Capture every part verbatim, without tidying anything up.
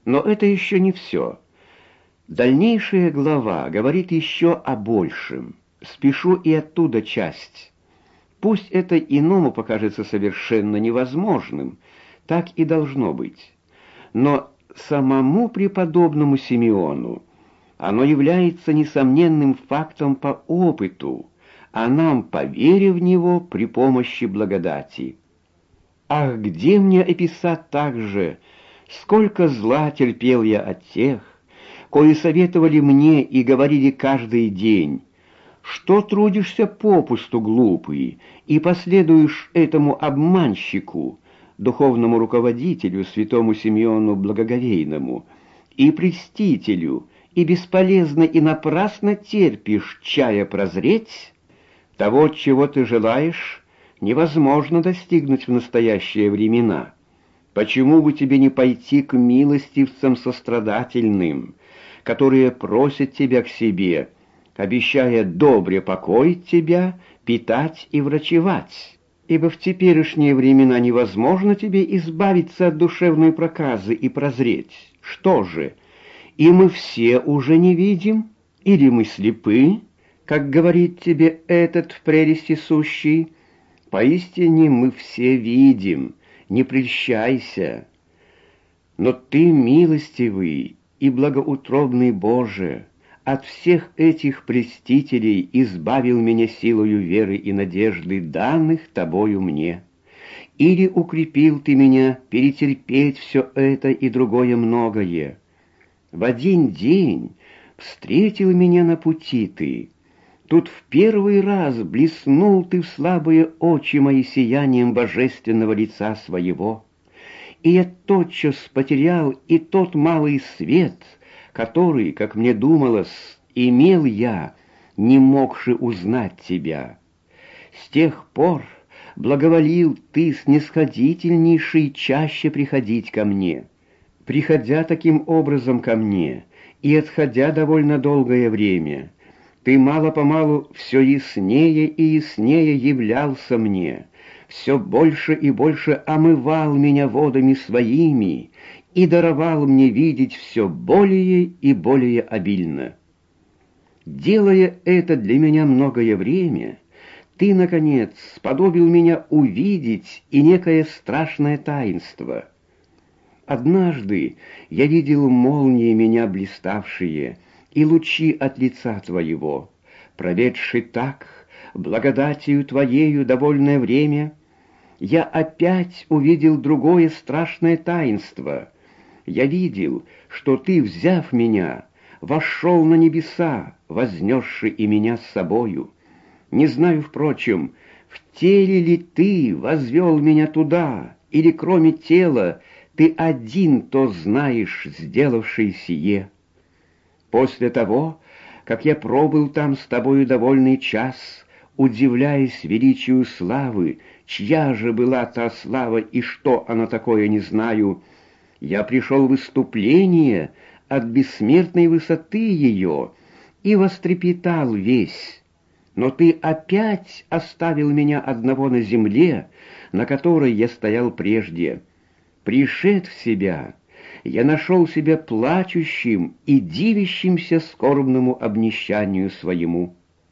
Но это еще не все. Дальнейшая глава говорит еще о большем. Спешу и оттуда часть. Пусть это иному покажется совершенно невозможным, так и должно быть. Но самому преподобному Симеону оно является несомненным фактом по опыту, а нам, поверив в него при помощи благодати. Ах, где мне описать также, сколько зла терпел я от тех, кои советовали мне и говорили каждый день: что трудишься попусту, глупый, и последуешь этому обманщику, духовному руководителю, святому Симеону Благоговейному, и прельстителю, и бесполезно и напрасно терпишь, чая прозреть? Того, чего ты желаешь, невозможно достигнуть в настоящие времена. Почему бы тебе не пойти к милостивцам сострадательным, которые просят тебя к себе, обещая добре покоить тебя, питать и врачевать? Ибо в теперешние времена невозможно тебе избавиться от душевной проказы и прозреть. Что же, и мы все уже не видим? Или мы слепы, как говорит тебе этот в прелести сущий? Поистине мы все видим, не прельщайся. Но ты, милостивый и благоутробный Боже, от всех этих прельстителей избавил меня силою веры и надежды, данных тобою мне. Или укрепил ты меня перетерпеть все это и другое многое. В один день встретил меня на пути ты. Тут в первый раз блеснул ты в слабые очи мои сиянием божественного лица своего, и я тотчас потерял и тот малый свет, который, как мне думалось, имел я, не могши узнать тебя. С тех пор благоволил ты снисходительнейший чаще приходить ко мне. Приходя таким образом ко мне и отходя довольно долгое время, ты мало-помалу все яснее и яснее являлся мне, все больше и больше омывал меня водами своими и даровал мне видеть все более и более обильно. Делая это для меня многое время, ты, наконец, сподобил меня увидеть и некое страшное таинство. Однажды я видел молнии меня блиставшие и лучи от лица твоего, проведший так, благодатью твоею довольное время. Я опять увидел другое страшное таинство. Я видел, что ты, взяв меня, вошел на небеса, вознесши и меня с собою. Не знаю, впрочем, в теле ли ты возвел меня туда, или кроме тела ты один то знаешь, сделавший сие. После того, как я пробыл там с тобою довольный час, удивляясь величию славы, чья же была та слава и что она такое, не знаю, я пришел в выступление от бессмертной высоты ее и вострепетал весь. Но ты опять оставил меня одного на земле, на которой я стоял прежде. Пришед в себя, я нашел себя плачущим и дивящимся скорбному обнищанию своему.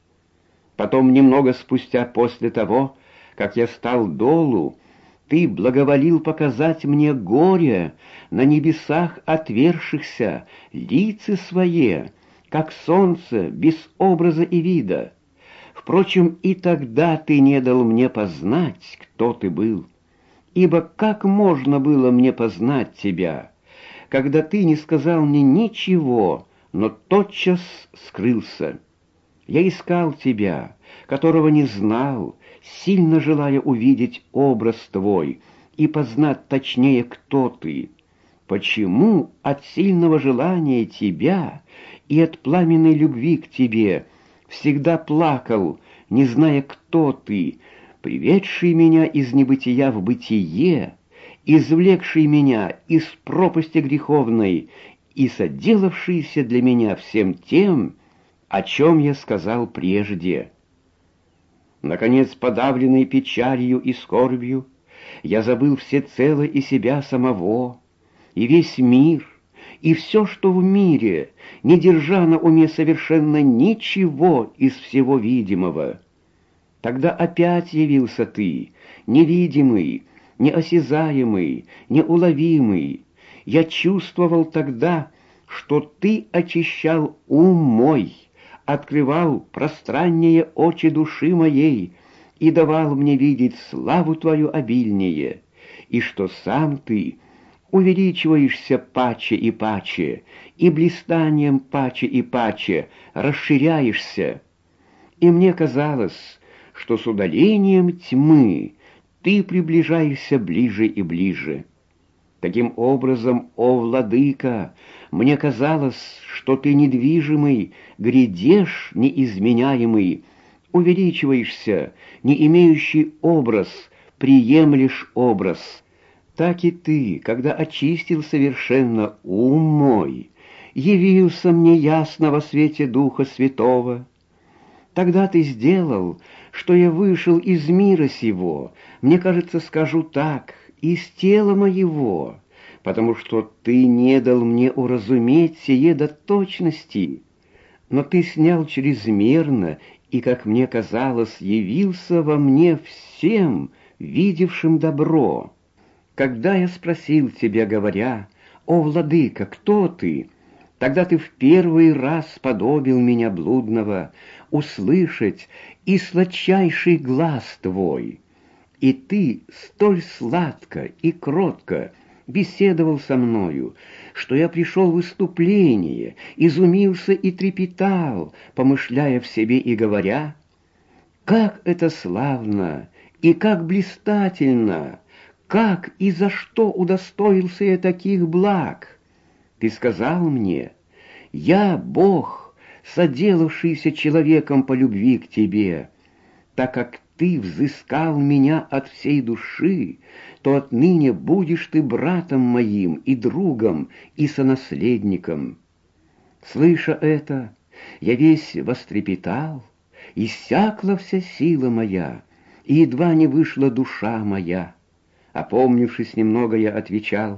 Потом, немного спустя после того, как я стал долу, ты благоволил показать мне горе на небесах отвершихся, лица свои, как солнце, без образа и вида. Впрочем, и тогда ты не дал мне познать, кто ты был. Ибо как можно было мне познать тебя, когда ты не сказал мне ничего, но тотчас скрылся? Я искал тебя, которого не знал, сильно желая увидеть образ твой и познать точнее, кто ты. Почему от сильного желания тебя и от пламенной любви к тебе всегда плакал, не зная, кто ты, приведший меня из небытия в бытие, извлекший меня из пропасти греховной и соделавшийся для меня всем тем, о чем я сказал прежде? Наконец, подавленный печалью и скорбью, я забыл всецело и себя самого, и весь мир, и все, что в мире, не держа на уме совершенно ничего из всего видимого. Тогда опять явился ты, невидимый, неосязаемый, неуловимый. Я чувствовал тогда, что ты очищал ум мой, открывал пространнее очи души моей и давал мне видеть славу твою обильнее, и что сам ты увеличиваешься паче и паче, и блистанием паче и паче расширяешься. И мне казалось, что с удалением тьмы ты приближаешься ближе и ближе. Таким образом, о владыка, мне казалось, что ты недвижимый, грядешь неизменяемый, увеличиваешься, не имеющий образ, приемлешь образ. Так и ты, когда очистил совершенно ум мой, явился мне ясно во свете Духа Святого. Тогда ты сделал, что я вышел из мира сего, мне кажется, скажу так, из тела моего, потому что ты не дал мне уразуметь сие до точности, но ты снял чрезмерно и, как мне казалось, явился во мне всем, видевшим добро. Когда я спросил тебя, говоря: «О, владыка, кто ты?», тогда ты в первый раз сподобил меня блудного услышать и сладчайший глаз твой. И ты столь сладко и кротко беседовал со мною, что я пришел в выступление, изумился и трепетал, помышляя в себе и говоря: «Как это славно и как блистательно! Как и за что удостоился я таких благ?» Ты сказал мне: «Я Бог, соделавшийся человеком по любви к тебе. Так как ты взыскал меня от всей души, то отныне будешь ты братом моим и другом, и сонаследником». Слыша это, я весь вострепетал, иссякла вся сила моя, и едва не вышла душа моя. Опомнившись немного, я отвечал: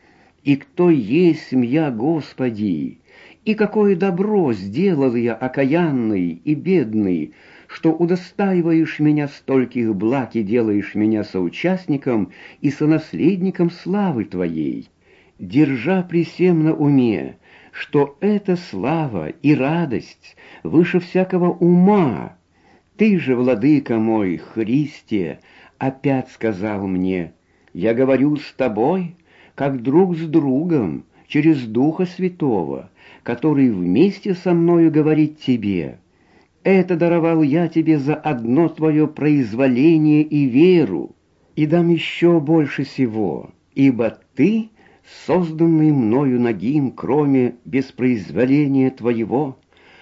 «И кто есть я, Господи, и какое добро сделал я, окаянный и бедный, что удостаиваешь меня стольких благ и делаешь меня соучастником и сонаследником славы Твоей, держа при сем на уме, что эта слава и радость выше всякого ума. Ты же, владыка мой, Христе, опять сказал мне: я говорю с тобой, как друг с другом, через Духа Святого, который вместе со мною говорит тебе. Это даровал я тебе за одно твое произволение и веру, и дам еще больше всего, ибо ты, созданный мною нагим, кроме беспроизволения твоего,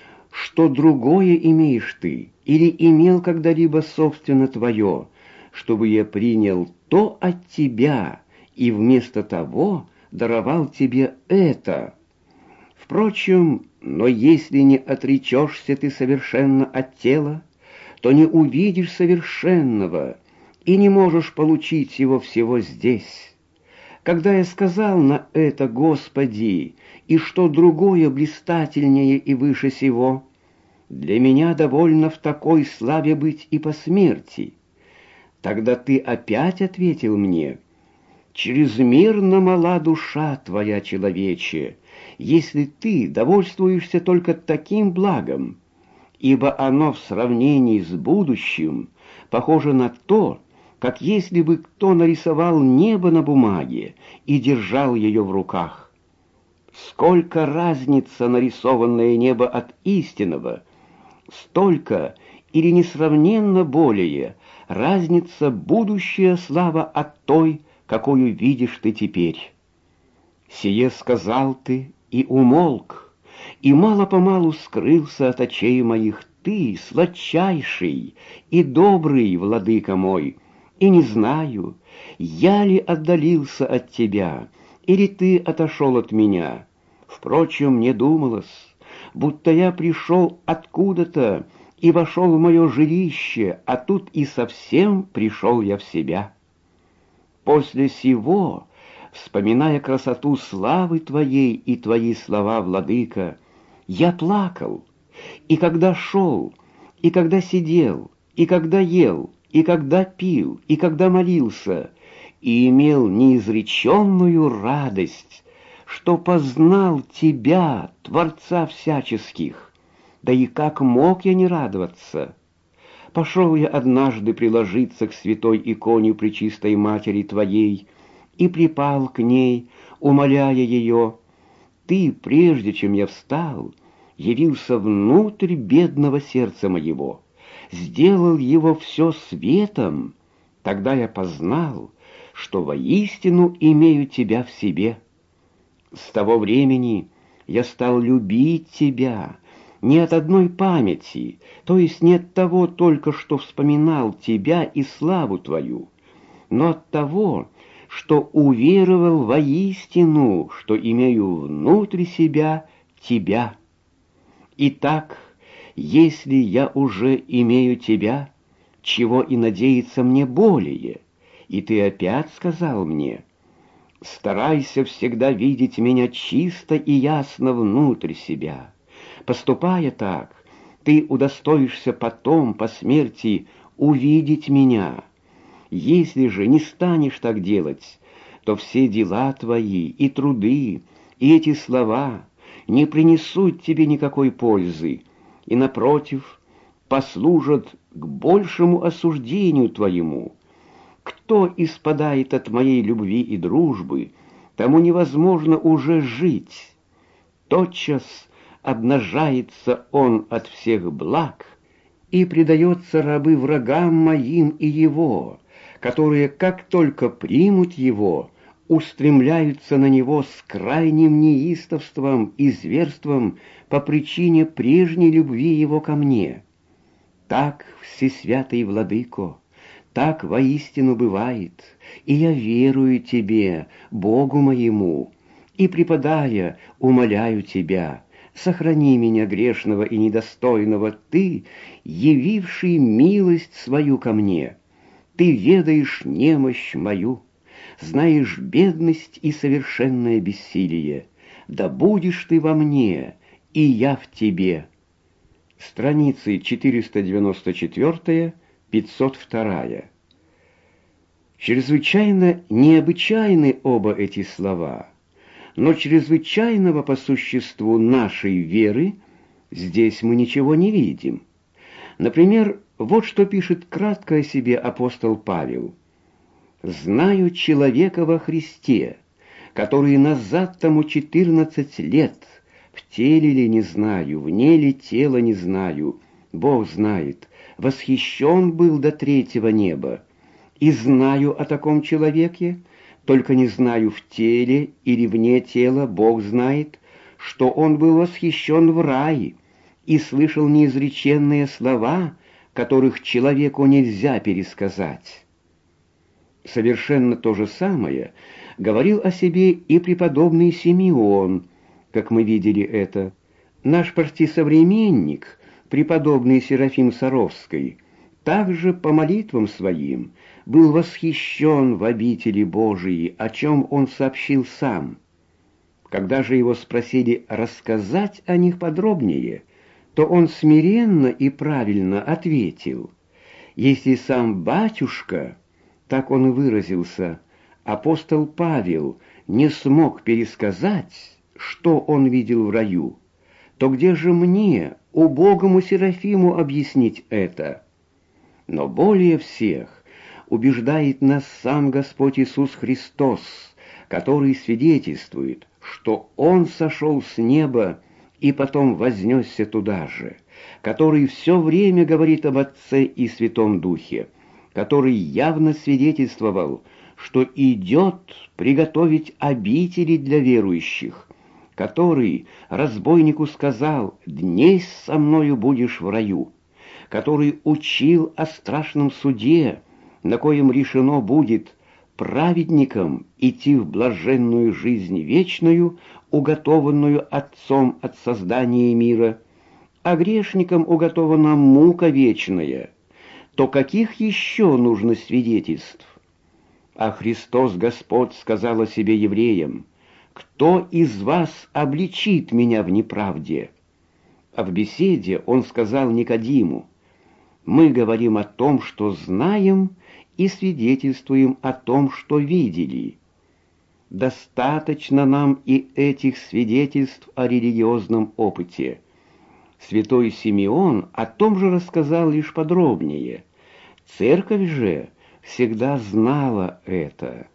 что другое имеешь ты, или имел когда-либо собственно твое, чтобы я принял то от тебя и вместо того даровал тебе это. Впрочем, но если не отречешься ты совершенно от тела, то не увидишь совершенного и не можешь получить его всего здесь. Когда я сказал на это: Господи, и что другое блистательнее и выше сего, для меня довольно в такой славе быть и по смерти. Тогда ты опять ответил мне: чрезмерно мала душа твоя, человече, если ты довольствуешься только таким благом, ибо оно в сравнении с будущим похоже на то, как если бы кто нарисовал небо на бумаге и держал ее в руках. Сколько разница нарисованное небо от истинного, столько или несравненно более разница будущая слава от той, какую видишь ты теперь. Сие сказал ты и умолк, и мало-помалу скрылся от очей моих ты, сладчайший и добрый владыка мой, и не знаю, я ли отдалился от тебя, или ты отошел от меня. Впрочем, мне думалось, будто я пришел откуда-то и вошел в мое жилище, а тут и совсем пришел я в себя. После сего вспоминая красоту славы Твоей и Твои слова, Владыка, я плакал, и когда шел, и когда сидел, и когда ел, и когда пил, и когда молился, и имел неизреченную радость, что познал Тебя, Творца всяческих. Да и как мог я не радоваться? Пошел я однажды приложиться к святой иконе Пречистой Матери Твоей и припал к ней, умоляя ее. Ты, прежде чем я встал, явился внутрь бедного сердца моего, сделал его все светом. Тогда я познал, что воистину имею Тебя в себе. С того времени я стал любить Тебя, не от одной памяти, то есть не от того только, что вспоминал Тебя и славу Твою, но от того, что уверовал воистину, что имею внутри себя Тебя. Итак, если я уже имею Тебя, чего и надеяться мне более, и Ты опять сказал мне: старайся всегда видеть меня чисто и ясно внутрь себя. Поступая так, ты удостоишься потом, по смерти, увидеть меня. Если же не станешь так делать, то все дела твои и труды, и эти слова не принесут тебе никакой пользы, и, напротив, послужат к большему осуждению твоему. Кто испадает от моей любви и дружбы, тому невозможно уже жить. Тотчас обнажается он от всех благ и предается рабы врагам моим и его, которые, как только примут его, устремляются на него с крайним неистовством и зверством по причине прежней любви его ко мне. Так, всесвятый Владыко, так воистину бывает, и я верую Тебе, Богу моему, и, преподая, умоляю Тебя, сохрани меня, грешного и недостойного, Ты, явивший милость свою ко мне. Ты ведаешь немощь мою, знаешь бедность и совершенное бессилие. Да будешь Ты во мне, и я в Тебе. Страницы четыреста девяносто четыре — пятьсот два. Чрезвычайно необычайны оба эти слова, но чрезвычайного по существу нашей веры здесь мы ничего не видим. Например, вот что пишет кратко о себе апостол Павел. «Знаю человека во Христе, который назад тому четырнадцать лет, в теле ли не знаю, вне ли тела не знаю, Бог знает, восхищен был до третьего неба. И знаю о таком человеке, только не знаю, в теле или вне тела, Бог знает, что он был восхищен в рае и слышал неизреченные слова, которых человеку нельзя пересказать». Совершенно то же самое говорил о себе и преподобный Симеон, как мы видели это. Наш почти современник, преподобный Серафим Саровский, также по молитвам своим был восхищен в обители Божией, о чем он сообщил сам. Когда же его спросили рассказать о них подробнее, то он смиренно и правильно ответил: «Если сам батюшка, так он и выразился, апостол Павел, не смог пересказать, что он видел в раю, то где же мне, убогому Серафиму, объяснить это?» Но более всех убеждает нас сам Господь Иисус Христос, который свидетельствует, что Он сошел с неба и потом вознесся туда же, который все время говорит об Отце и Святом Духе, который явно свидетельствовал, что идет приготовить обители для верующих, который разбойнику сказал: «Дней со мною будешь в раю», который учил о страшном суде, на коем решено будет праведникам идти в блаженную жизнь вечную, уготованную Отцом от создания мира, а грешникам уготована мука вечная, то каких еще нужно свидетельств? А Христос Господь сказал о себе евреям: «Кто из вас обличит меня в неправде?» А в беседе он сказал Никодиму: «Мы говорим о том, что знаем, и свидетельствуем о том, что видели. Достаточно нам и этих свидетельств о религиозном опыте». Святой Симеон о том же рассказал лишь подробнее. Церковь же всегда знала это.